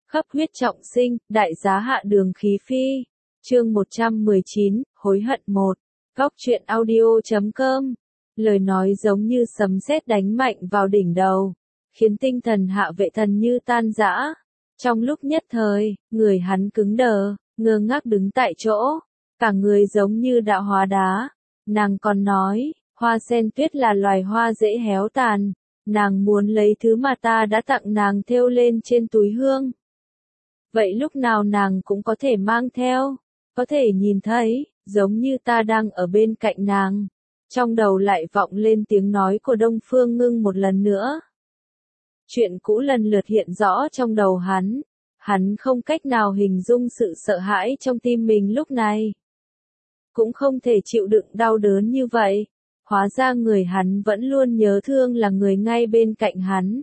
khắp huyết trọng sinh, đại giá hạ đường khí phi. Chương 119, hối hận 1. Góc truyện audio.com. Lời nói giống như sấm sét đánh mạnh vào đỉnh đầu, khiến tinh thần Hạ Vệ Thần như tan rã. Trong lúc nhất thời, người hắn cứng đờ, ngơ ngác đứng tại chỗ, cả người giống như đã hóa đá. Nàng còn nói, hoa sen tuyết là loài hoa dễ héo tàn, nàng muốn lấy thứ mà ta đã tặng nàng thêu lên trên túi hương. Vậy lúc nào nàng cũng có thể mang theo, có thể nhìn thấy, giống như ta đang ở bên cạnh nàng. Trong đầu lại vọng lên tiếng nói của Đông Phương Ngưng một lần nữa. Chuyện cũ lần lượt hiện rõ trong đầu hắn không cách nào hình dung sự sợ hãi trong tim mình lúc này. Cũng không thể chịu đựng đau đớn như vậy, hóa ra người hắn vẫn luôn nhớ thương là người ngay bên cạnh hắn.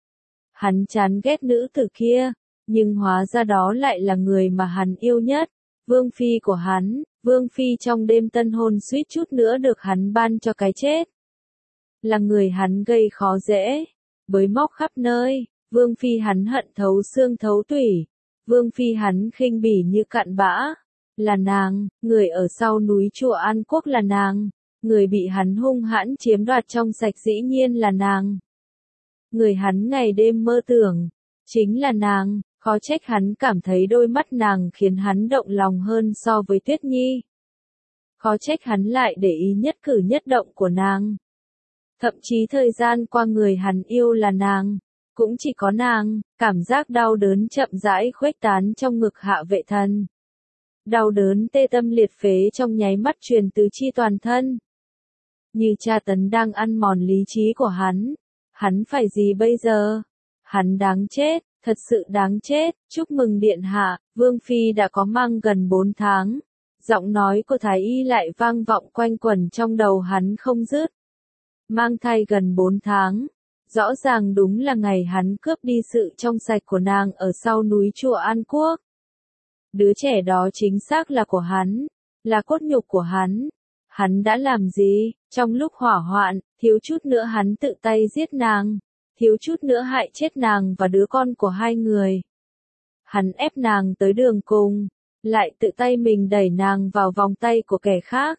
Hắn chán ghét nữ tử kia, nhưng hóa ra đó lại là người mà hắn yêu nhất, vương phi của hắn, vương phi trong đêm tân hôn suýt chút nữa được hắn ban cho cái chết. Là người hắn gây khó dễ, bới móc khắp nơi, vương phi hắn hận thấu xương thấu tủy, vương phi hắn khinh bỉ như cặn bã. Là nàng, người ở sau núi chùa An Quốc là nàng, người bị hắn hung hãn chiếm đoạt trong sạch dĩ nhiên là nàng. Người hắn ngày đêm mơ tưởng, chính là nàng, khó trách hắn cảm thấy đôi mắt nàng khiến hắn động lòng hơn so với Tuyết Nhi. Khó trách hắn lại để ý nhất cử nhất động của nàng. Thậm chí thời gian qua người hắn yêu là nàng, cũng chỉ có nàng. Cảm giác đau đớn chậm rãi khuếch tán trong ngực Hạ Vệ Thần. Đau đớn tê tâm liệt phế trong nháy mắt truyền tứ chi toàn thân. Như tra tấn đang ăn mòn lý trí của hắn. Hắn phải gì bây giờ? Hắn đáng chết, thật sự đáng chết. Chúc mừng điện hạ, vương phi đã có mang gần 4 tháng. Giọng nói của thái y lại vang vọng quanh quẩn trong đầu hắn không dứt. Mang thai gần 4 tháng. Rõ ràng đúng là ngày hắn cướp đi sự trong sạch của nàng ở sau núi chùa An Quốc. Đứa trẻ đó chính xác là của hắn, là cốt nhục của hắn. Hắn đã làm gì? Trong lúc hỏa hoạn, thiếu chút nữa hắn tự tay giết nàng, thiếu chút nữa hại chết nàng và đứa con của hai người. Hắn ép nàng tới đường cùng, lại tự tay mình đẩy nàng vào vòng tay của kẻ khác.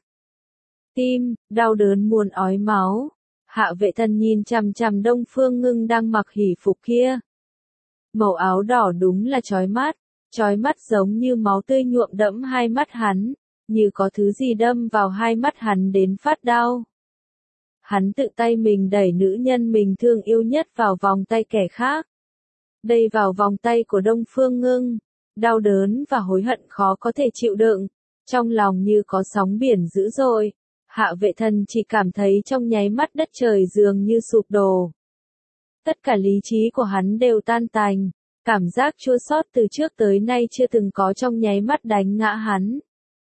Tim, đau đớn muốn ói máu. Hạ Vệ Thần nhìn chằm chằm Đông Phương Ngưng đang mặc hỷ phục kia. Màu áo đỏ đúng là chói mắt giống như máu tươi nhuộm đẫm hai mắt hắn, như có thứ gì đâm vào hai mắt hắn đến phát đau. Hắn tự tay mình đẩy nữ nhân mình thương yêu nhất vào vòng tay kẻ khác. Đây vào vòng tay của Đông Phương Ngưng, đau đớn và hối hận khó có thể chịu đựng, trong lòng như có sóng biển dữ dội. Hạ Vệ Thần chỉ cảm thấy trong nháy mắt đất trời dường như sụp đổ. Tất cả lý trí của hắn đều tan tành. Cảm giác chua xót từ trước tới nay chưa từng có trong nháy mắt đánh ngã hắn.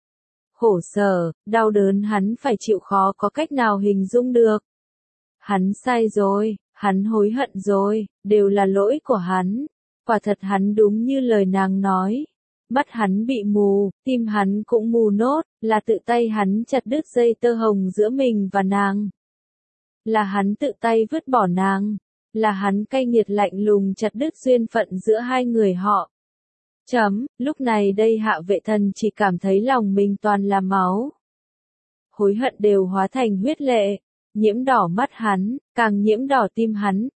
Khổ sở, đau đớn hắn phải chịu khó có cách nào hình dung được. Hắn sai rồi, hắn hối hận rồi, đều là lỗi của hắn. Quả thật hắn đúng như lời nàng nói. Mắt hắn bị mù, tim hắn cũng mù nốt, là tự tay hắn chặt đứt dây tơ hồng giữa mình và nàng. Là hắn tự tay vứt bỏ nàng. Là hắn cay nghiệt lạnh lùng chặt đứt duyên phận giữa hai người họ. Lúc này đây Hạ Vệ Thần chỉ cảm thấy lòng mình toàn là máu. Hối hận đều hóa thành huyết lệ, nhiễm đỏ mắt hắn, càng nhiễm đỏ tim hắn.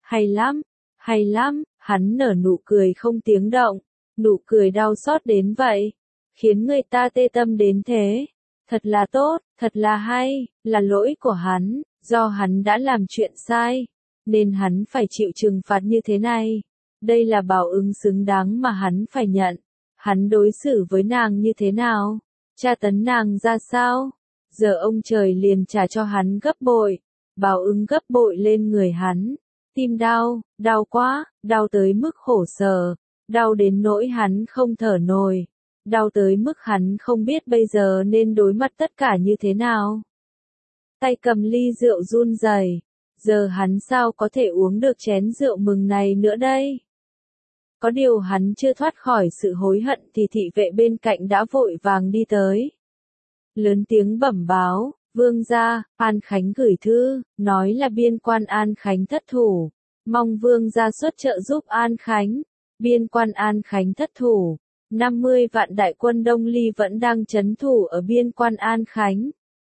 Hay lắm, hắn nở nụ cười không tiếng động, nụ cười đau xót đến vậy, khiến người ta tê tâm đến thế. Thật là tốt, thật là hay, là lỗi của hắn, do hắn đã làm chuyện sai, nên hắn phải chịu trừng phạt như thế này. Đây là báo ứng xứng đáng mà hắn phải nhận. Hắn đối xử với nàng như thế nào? Tra tấn nàng ra sao? Giờ ông trời liền trả cho hắn gấp bội, báo ứng gấp bội lên người hắn. Tim đau, đau quá, đau tới mức khổ sở, đau đến nỗi hắn không thở nổi, đau tới mức hắn không biết bây giờ nên đối mặt tất cả như thế nào. Tay cầm ly rượu run rẩy. Giờ hắn sao có thể uống được chén rượu mừng này nữa đây? Có điều hắn chưa thoát khỏi sự hối hận thì thị vệ bên cạnh đã vội vàng đi tới. Lớn tiếng bẩm báo, vương gia, An Khánh gửi thư, nói là biên quan An Khánh thất thủ. Mong vương gia xuất trợ giúp An Khánh. Biên quan An Khánh thất thủ, 50 vạn đại quân Đông Ly vẫn đang trấn thủ ở biên quan An Khánh.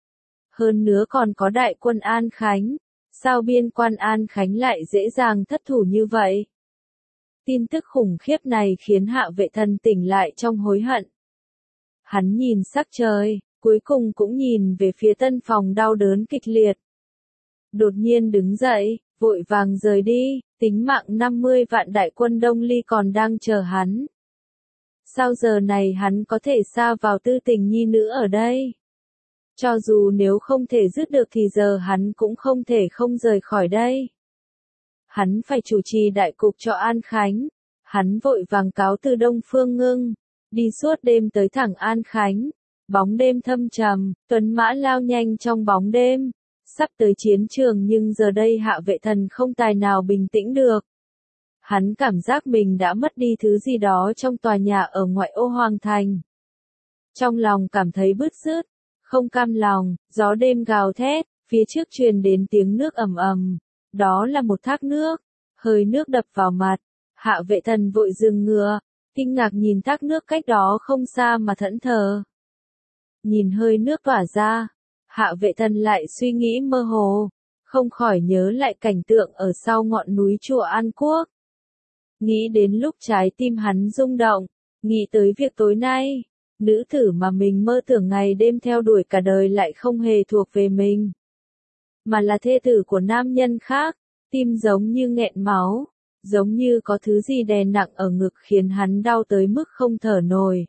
Hơn nữa còn có đại quân An Khánh, sao biên quan An Khánh lại dễ dàng thất thủ như vậy? Tin tức khủng khiếp này khiến Hạ Vệ Thần tỉnh lại trong hối hận. Hắn nhìn sắc trời, cuối cùng cũng nhìn về phía tân phòng đau đớn kịch liệt. Đột nhiên đứng dậy, vội vàng rời đi, tính mạng 50 vạn đại quân Đông Ly còn đang chờ hắn. Sao giờ này hắn có thể sa vào tư tình nhi nữ ở đây? Cho dù nếu không thể dứt được thì giờ hắn cũng không thể không rời khỏi đây. Hắn phải chủ trì đại cục cho An Khánh. Hắn vội vàng cáo từ Đông Phương Ngưng, đi suốt đêm tới thẳng An Khánh. Bóng đêm thâm trầm, tuấn mã lao nhanh trong bóng đêm. Sắp tới chiến trường nhưng giờ đây Hạ Vệ Thần không tài nào bình tĩnh được. Hắn cảm giác mình đã mất đi thứ gì đó trong tòa nhà ở ngoại ô Hoàng Thành. Trong lòng cảm thấy bứt rứt, không cam lòng, gió đêm gào thét, phía trước truyền đến tiếng nước ầm ầm. Đó là một thác nước, hơi nước đập vào mặt. Hạ Vệ Thần vội dừng ngựa, kinh ngạc nhìn thác nước cách đó không xa mà thẫn thờ. Nhìn hơi nước tỏa ra, Hạ Vệ Thần lại suy nghĩ mơ hồ, không khỏi nhớ lại cảnh tượng ở sau ngọn núi chùa An Quốc. Nghĩ đến lúc trái tim hắn rung động, nghĩ tới việc tối nay, nữ tử mà mình mơ tưởng ngày đêm theo đuổi cả đời lại không hề thuộc về mình, mà là thê tử của nam nhân khác, tim giống như nghẹn máu, giống như có thứ gì đè nặng ở ngực khiến hắn đau tới mức không thở nổi.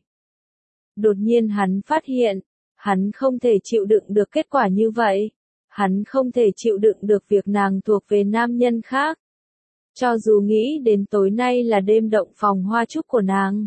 Đột nhiên hắn phát hiện, hắn không thể chịu đựng được kết quả như vậy, hắn không thể chịu đựng được việc nàng thuộc về nam nhân khác. Cho dù nghĩ đến tối nay là đêm động phòng hoa trúc của nàng,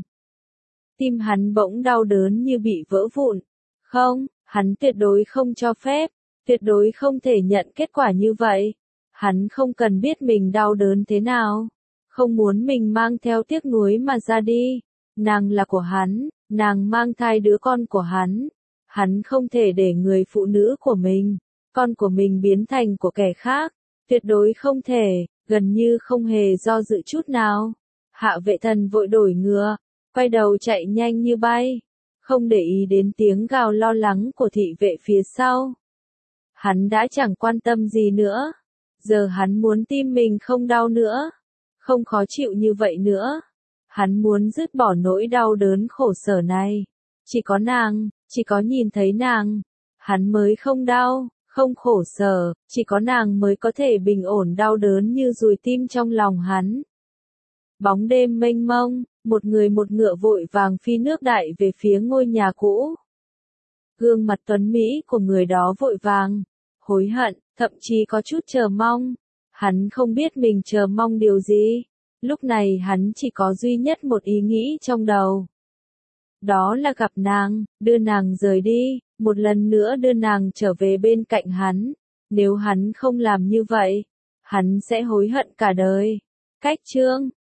tim hắn bỗng đau đớn như bị vỡ vụn. Không, hắn tuyệt đối không cho phép, tuyệt đối không thể nhận kết quả như vậy. Hắn không cần biết mình đau đớn thế nào, không muốn mình mang theo tiếc nuối mà ra đi. Nàng là của hắn, nàng mang thai đứa con của hắn. Hắn không thể để người phụ nữ của mình, con của mình biến thành của kẻ khác. Tuyệt đối không thể, gần như không hề do dự chút nào. Hạ Vệ Thần vội đổi ngựa, quay đầu chạy nhanh như bay, không để ý đến tiếng gào lo lắng của thị vệ phía sau. Hắn đã chẳng quan tâm gì nữa. Giờ hắn muốn tim mình không đau nữa, không khó chịu như vậy nữa. Hắn muốn dứt bỏ nỗi đau đớn khổ sở này. Chỉ có nàng, chỉ có nhìn thấy nàng, hắn mới không đau, không khổ sở, chỉ có nàng mới có thể bình ổn đau đớn như dùi tim trong lòng hắn. Bóng đêm mênh mông, một người một ngựa vội vàng phi nước đại về phía ngôi nhà cũ. Gương mặt tuấn mỹ của người đó vội vàng, hối hận, thậm chí có chút chờ mong. Hắn không biết mình chờ mong điều gì. Lúc này hắn chỉ có duy nhất một ý nghĩ trong đầu. Đó là gặp nàng, đưa nàng rời đi, một lần nữa đưa nàng trở về bên cạnh hắn. Nếu hắn không làm như vậy, hắn sẽ hối hận cả đời. Cách chương